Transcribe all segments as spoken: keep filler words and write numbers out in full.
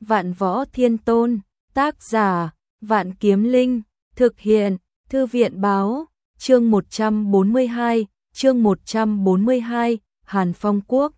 Vạn Võ Thiên Tôn, tác giả, Vạn Kiếm Linh, thực hiện, Thư viện báo, chương một trăm bốn mươi hai, chương một trăm bốn mươi hai, Hàn Phong Quốc.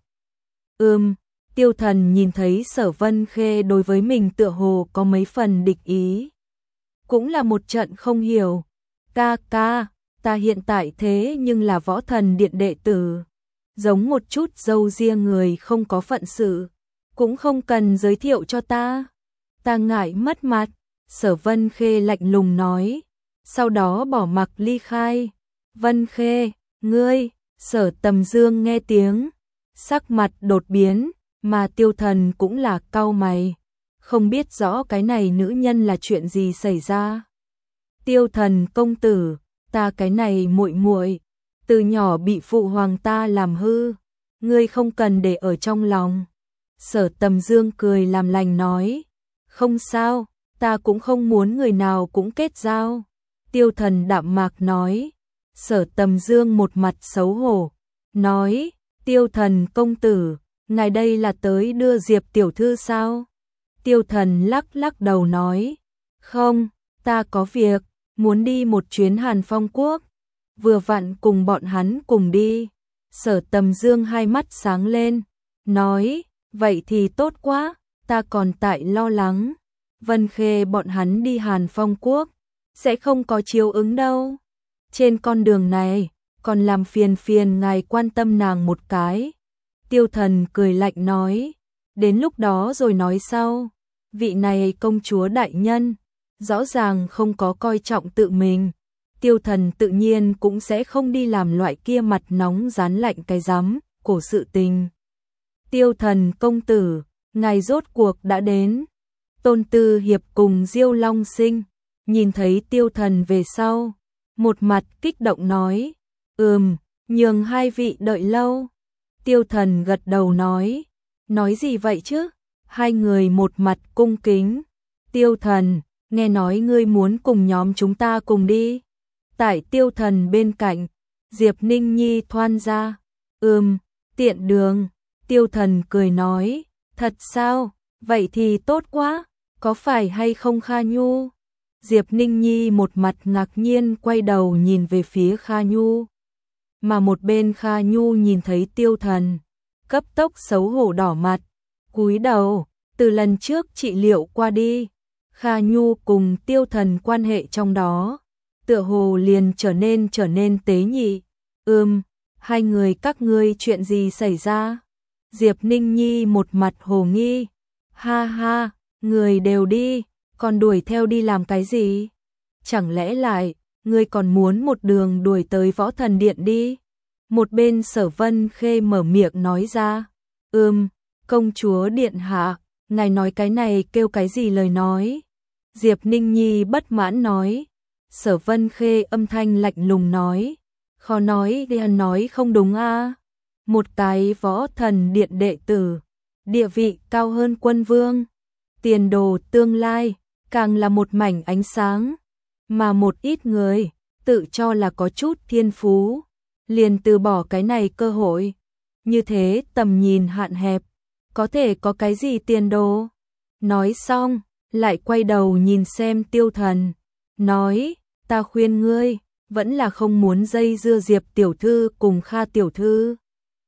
Ừm, Tiêu Thần nhìn thấy Sở Vân Khê đối với mình tựa hồ có mấy phần địch ý. Cũng là một trận không hiểu. Ca ca, ta hiện tại thế nhưng là Võ Thần Điện đệ tử. Giống một chút dâu ria người không có phận sự. Cũng không cần giới thiệu cho ta. Ta ngại mất mặt. Sở Vân Khê lạnh lùng nói. Sau đó bỏ mặc ly khai. Vân Khê, ngươi, Sở Tầm Dương nghe tiếng. Sắc mặt đột biến, mà Tiêu Thần cũng là cau mày. Không biết rõ cái này nữ nhân là chuyện gì xảy ra. Tiêu Thần công tử, ta cái này muội muội, từ nhỏ bị phụ hoàng ta làm hư, ngươi không cần để ở trong lòng. Sở Tầm Dương cười làm lành nói, không sao, ta cũng không muốn người nào cũng kết giao. Tiêu Thần đạm mạc nói. Sở Tầm Dương một mặt xấu hổ, nói, Tiêu Thần công tử, ngài đây là tới đưa Diệp tiểu thư sao? Tiêu Thần lắc lắc đầu nói, không, ta có việc, muốn đi một chuyến Hàn Phong Quốc, vừa vặn cùng bọn hắn cùng đi. Sở Tầm Dương hai mắt sáng lên, nói, vậy thì tốt quá, ta còn tại lo lắng. Vân Khê bọn hắn đi Hàn Phong Quốc, sẽ không có chiếu ứng đâu. Trên con đường này, còn làm phiền phiền ngài quan tâm nàng một cái. Tiêu Thần cười lạnh nói, đến lúc đó rồi nói sau. Vị này công chúa đại nhân, rõ ràng không có coi trọng tự mình. Tiêu Thần tự nhiên cũng sẽ không đi làm loại kia mặt nóng rán lạnh cái rắm của sự tình. Tiêu Thần công tử, ngài rốt cuộc đã đến. Tôn Tư Hiệp cùng Diêu Long Sinh, nhìn thấy Tiêu Thần về sau, một mặt kích động nói, ừm, nhường hai vị đợi lâu. Tiêu Thần gật đầu nói, nói gì vậy chứ? Hai người một mặt cung kính. Tiêu Thần, nghe nói ngươi muốn cùng nhóm chúng ta cùng đi. Tại Tiêu Thần bên cạnh, Diệp Ninh Nhi thoăn ra, ừm, tiện đường. Tiêu Thần cười nói, thật sao? Vậy thì tốt quá, có phải hay không Kha Nhu? Diệp Ninh Nhi một mặt ngạc nhiên quay đầu nhìn về phía Kha Nhu. Mà một bên Kha Nhu nhìn thấy Tiêu Thần, cấp tốc xấu hổ đỏ mặt, cúi đầu, từ lần trước trị liệu qua đi, Kha Nhu cùng Tiêu Thần quan hệ trong đó, tựa hồ liền trở nên trở nên tế nhị. Ừm, hai người các ngươi chuyện gì xảy ra? Diệp Ninh Nhi một mặt hồ nghi, ha ha, người đều đi, còn đuổi theo đi làm cái gì? Chẳng lẽ lại, ngươi còn muốn một đường đuổi tới Võ Thần Điện đi? Một bên Sở Vân Khê mở miệng nói ra, ừm, công chúa điện hạ, ngài nói cái này kêu cái gì lời nói? Diệp Ninh Nhi bất mãn nói. Sở Vân Khê âm thanh lạnh lùng nói, khó nói đi ăn nói không đúng a. À? Một cái Võ Thần Điện đệ tử, địa vị cao hơn quân vương, tiền đồ tương lai càng là một mảnh ánh sáng, mà một ít người tự cho là có chút thiên phú, liền từ bỏ cái này cơ hội. Như thế tầm nhìn hạn hẹp, có thể có cái gì tiền đồ? Nói xong, lại quay đầu nhìn xem Tiêu Thần, nói, ta khuyên ngươi, vẫn là không muốn dây dưa Diệp tiểu thư cùng Kha tiểu thư.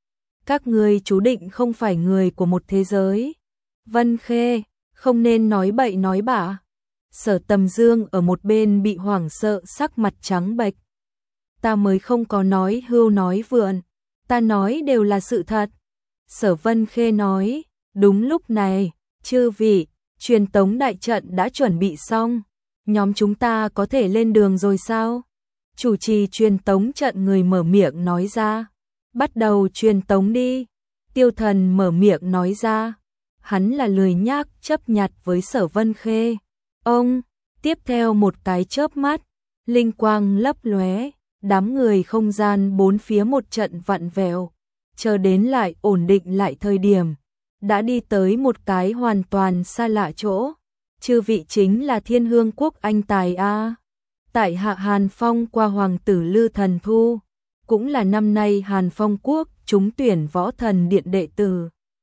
Các ngươi chú định không phải người của một thế giới. Vân Khê, không nên nói bậy nói bạ. Sở Tầm Dương ở một bên bị hoảng sợ sắc mặt trắng bệch. Ta mới không có nói hưu nói vượn, ta nói đều là sự thật. Sở Vân Khê nói, đúng lúc này, chư vị, truyền tống đại trận đã chuẩn bị xong, nhóm chúng ta có thể lên đường rồi sao? Chủ trì truyền tống trận người mở miệng nói ra, bắt đầu truyền tống đi. Tiêu Thần mở miệng nói ra, hắn là lười nhác chấp nhặt với Sở Vân Khê. Ông, tiếp theo một cái chớp mắt, linh quang lấp lóe, đám người không gian bốn phía một trận vặn vẹo, chờ đến lại ổn định lại thời điểm, đã đi tới một cái hoàn toàn xa lạ chỗ. Chư vị chính là Thiên Hương Quốc anh tài a. Tại hạ Hàn Phong qua hoàng tử Lư Thần Thu, cũng là năm nay Hàn Phong Quốc trúng tuyển Võ Thần Điện đệ tử.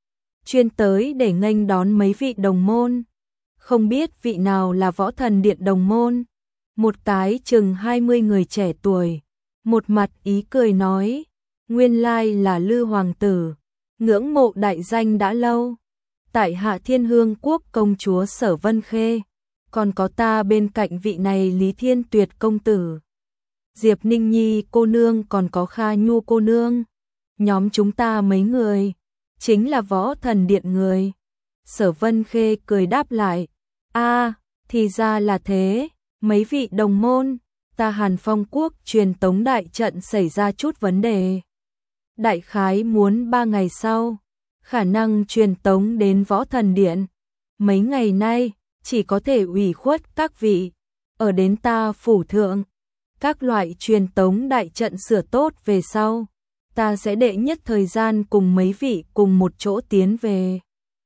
chuyên tới để nghênh đón mấy vị đồng môn. Không biết vị nào là Võ Thần Điện đồng môn. Một cái chừng hai mươi người trẻ tuổi, một mặt ý cười nói, nguyên lai là Lư hoàng tử, ngưỡng mộ đại danh đã lâu. Tại hạ Thiên Hương Quốc công chúa Sở Vân Khê, còn có ta bên cạnh vị này Lý Thiên Tuyệt công tử, Diệp Ninh Nhi cô nương, còn có Kha Nhu cô nương. Nhóm chúng ta mấy người, chính là Võ Thần Điện người. Sở Vân Khê cười đáp lại, a, thì ra là thế, mấy vị đồng môn, ta Hàn Phong Quốc truyền tống đại trận xảy ra chút vấn đề. Đại khái muốn ba ngày sau, khả năng truyền tống đến Võ Thần Điện. Mấy ngày nay, chỉ có thể ủy khuất các vị, ở đến ta phủ thượng. Các loại truyền tống đại trận sửa tốt về sau, ta sẽ đệ nhất thời gian cùng mấy vị cùng một chỗ tiến về.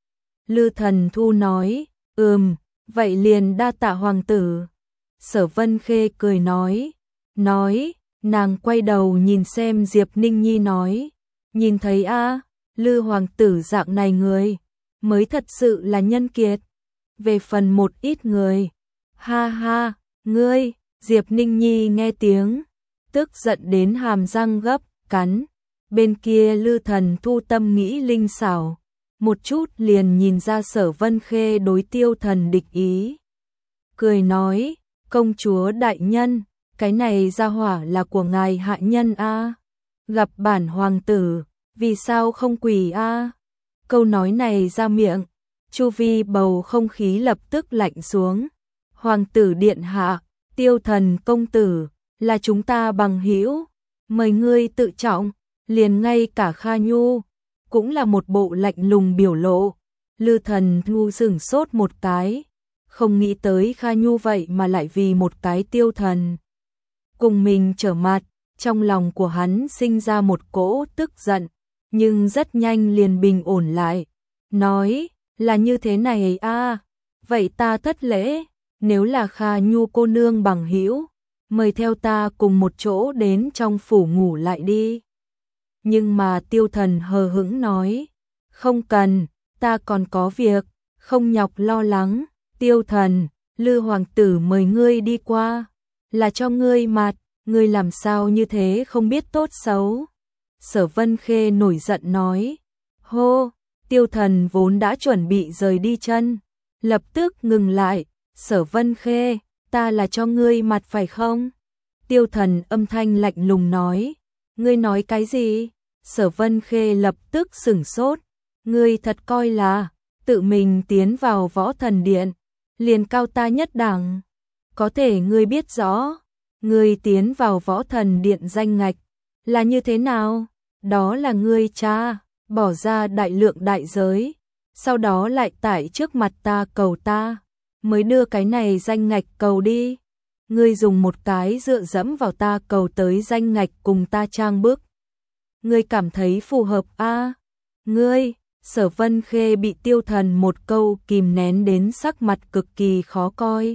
Lư Thần Thu nói, ừm, vậy liền đa tạ hoàng tử. Sở Vân Khê cười nói, nói, nàng quay đầu nhìn xem Diệp Ninh Nhi nói, nhìn thấy a, Lư hoàng tử dạng này người, mới thật sự là nhân kiệt. Về phần một ít người, ha ha, ngươi, Diệp Ninh Nhi nghe tiếng, tức giận đến hàm răng gấp, cắn. Bên kia Lư Thần Thu tâm nghĩ linh xảo, một chút liền nhìn ra Sở Vân Khê đối Tiêu Thần địch ý. Cười nói, công chúa đại nhân, cái này ra hỏa là của ngài hạ nhân a, gặp bản hoàng tử, vì sao không quỳ a? Câu nói này ra miệng, chu vi bầu không khí lập tức lạnh xuống. Hoàng tử điện hạ, Tiêu Thần công tử, là chúng ta bằng hữu, mời ngươi tự trọng. Liền ngay cả Kha Nhu cũng là một bộ lạnh lùng biểu lộ. Lư Thần Thu sửng sốt một cái, không nghĩ tới Kha Nhu vậy mà lại vì một cái Tiêu Thần cùng mình trở mặt. Trong lòng của hắn sinh ra một cỗ tức giận, nhưng rất nhanh liền bình ổn lại, nói, là như thế này a, vậy ta thất lễ, nếu là Kha Nhu cô nương bằng hữu, mời theo ta cùng một chỗ đến trong phủ ngủ lại đi. Nhưng mà Tiêu Thần hờ hững nói, không cần, ta còn có việc, không nhọc lo lắng. Tiêu Thần, Lư hoàng tử mời ngươi đi qua, là cho ngươi mặt, ngươi làm sao như thế không biết tốt xấu. Sở Vân Khê nổi giận nói, hô. Tiêu Thần vốn đã chuẩn bị rời đi chân, lập tức ngừng lại. Sở Vân Khê, ta là cho ngươi mặt phải không? Tiêu Thần âm thanh lạnh lùng nói, ngươi nói cái gì? Sở Vân Khê lập tức sửng sốt, ngươi thật coi là tự mình tiến vào Võ Thần Điện, liền cao ta nhất đẳng. Có thể ngươi biết rõ, ngươi tiến vào Võ Thần Điện danh ngạch là như thế nào? Đó là ngươi cha bỏ ra đại lượng đại giới, sau đó lại tại trước mặt ta cầu ta, mới đưa cái này danh ngạch cầu đi. Ngươi dùng một cái dựa dẫm vào ta cầu tới danh ngạch cùng ta trang bức. Ngươi cảm thấy phù hợp a? À? Ngươi, Sở Vân Khê bị Tiêu Thần một câu kìm nén đến sắc mặt cực kỳ khó coi.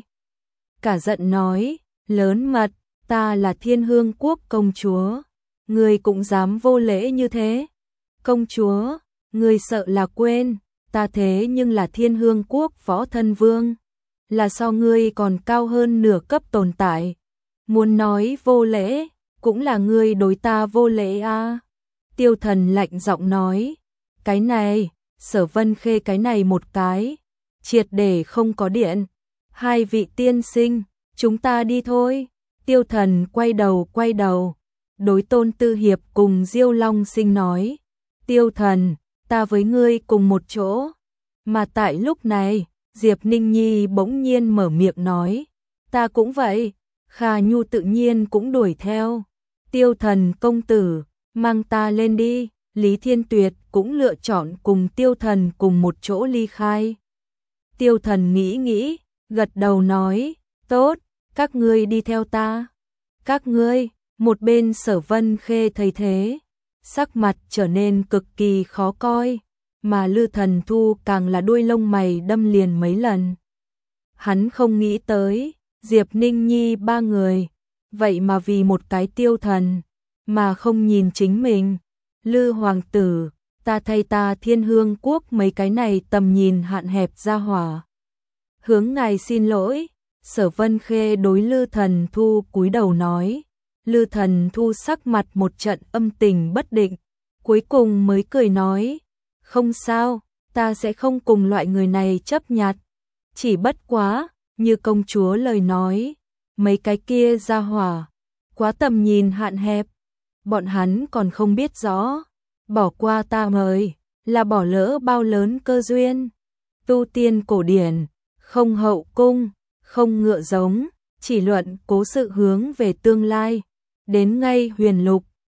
Cả giận nói, lớn mật, ta là Thiên Hương Quốc công chúa, ngươi cũng dám vô lễ như thế? Công chúa, ngươi sợ là quên, ta thế nhưng là Thiên Hương Quốc Võ Thân Vương, là so ngươi còn cao hơn nửa cấp tồn tại. Muốn nói vô lễ, cũng là ngươi đối ta vô lễ a. À? Tiêu Thần lạnh giọng nói, cái này, Sở Vân Khê cái này một cái, triệt để không có điện. Hai vị tiên sinh, chúng ta đi thôi. Tiêu Thần quay đầu quay đầu, đối Tôn Tư Hiệp cùng Diêu Long Sinh nói, Tiêu Thần, ta với ngươi cùng một chỗ. Mà tại lúc này, Diệp Ninh Nhi bỗng nhiên mở miệng nói, ta cũng vậy. Kha Nhu tự nhiên cũng đuổi theo, Tiêu Thần công tử, mang ta lên đi. Lý Thiên Tuyệt cũng lựa chọn cùng Tiêu Thần cùng một chỗ ly khai. Tiêu Thần nghĩ nghĩ, gật đầu nói, tốt, các ngươi đi theo ta. Các ngươi, một bên Sở Vân Khê thấy thế, sắc mặt trở nên cực kỳ khó coi, mà Lư Thần Thu càng là đuôi lông mày đâm liền mấy lần. Hắn không nghĩ tới, Diệp Ninh Nhi ba người, vậy mà vì một cái Tiêu Thần, mà không nhìn chính mình. Lư hoàng tử, ta thay ta Thiên Hương Quốc mấy cái này tầm nhìn hạn hẹp ra hỏa. Hướng ngài xin lỗi, Sở Vân Khê đối Lư Thần Thu cúi đầu nói. Lư Thần Thu sắc mặt một trận âm tình bất định, cuối cùng mới cười nói, không sao, ta sẽ không cùng loại người này chấp nhặt. Chỉ bất quá, như công chúa lời nói, mấy cái kia ra hỏa, quá tầm nhìn hạn hẹp, bọn hắn còn không biết rõ, bỏ qua ta mời, là bỏ lỡ bao lớn cơ duyên. Tu tiên cổ điển, không hậu cung, không ngựa giống, chỉ luận cố sự hướng về tương lai, đến ngay huyền lục,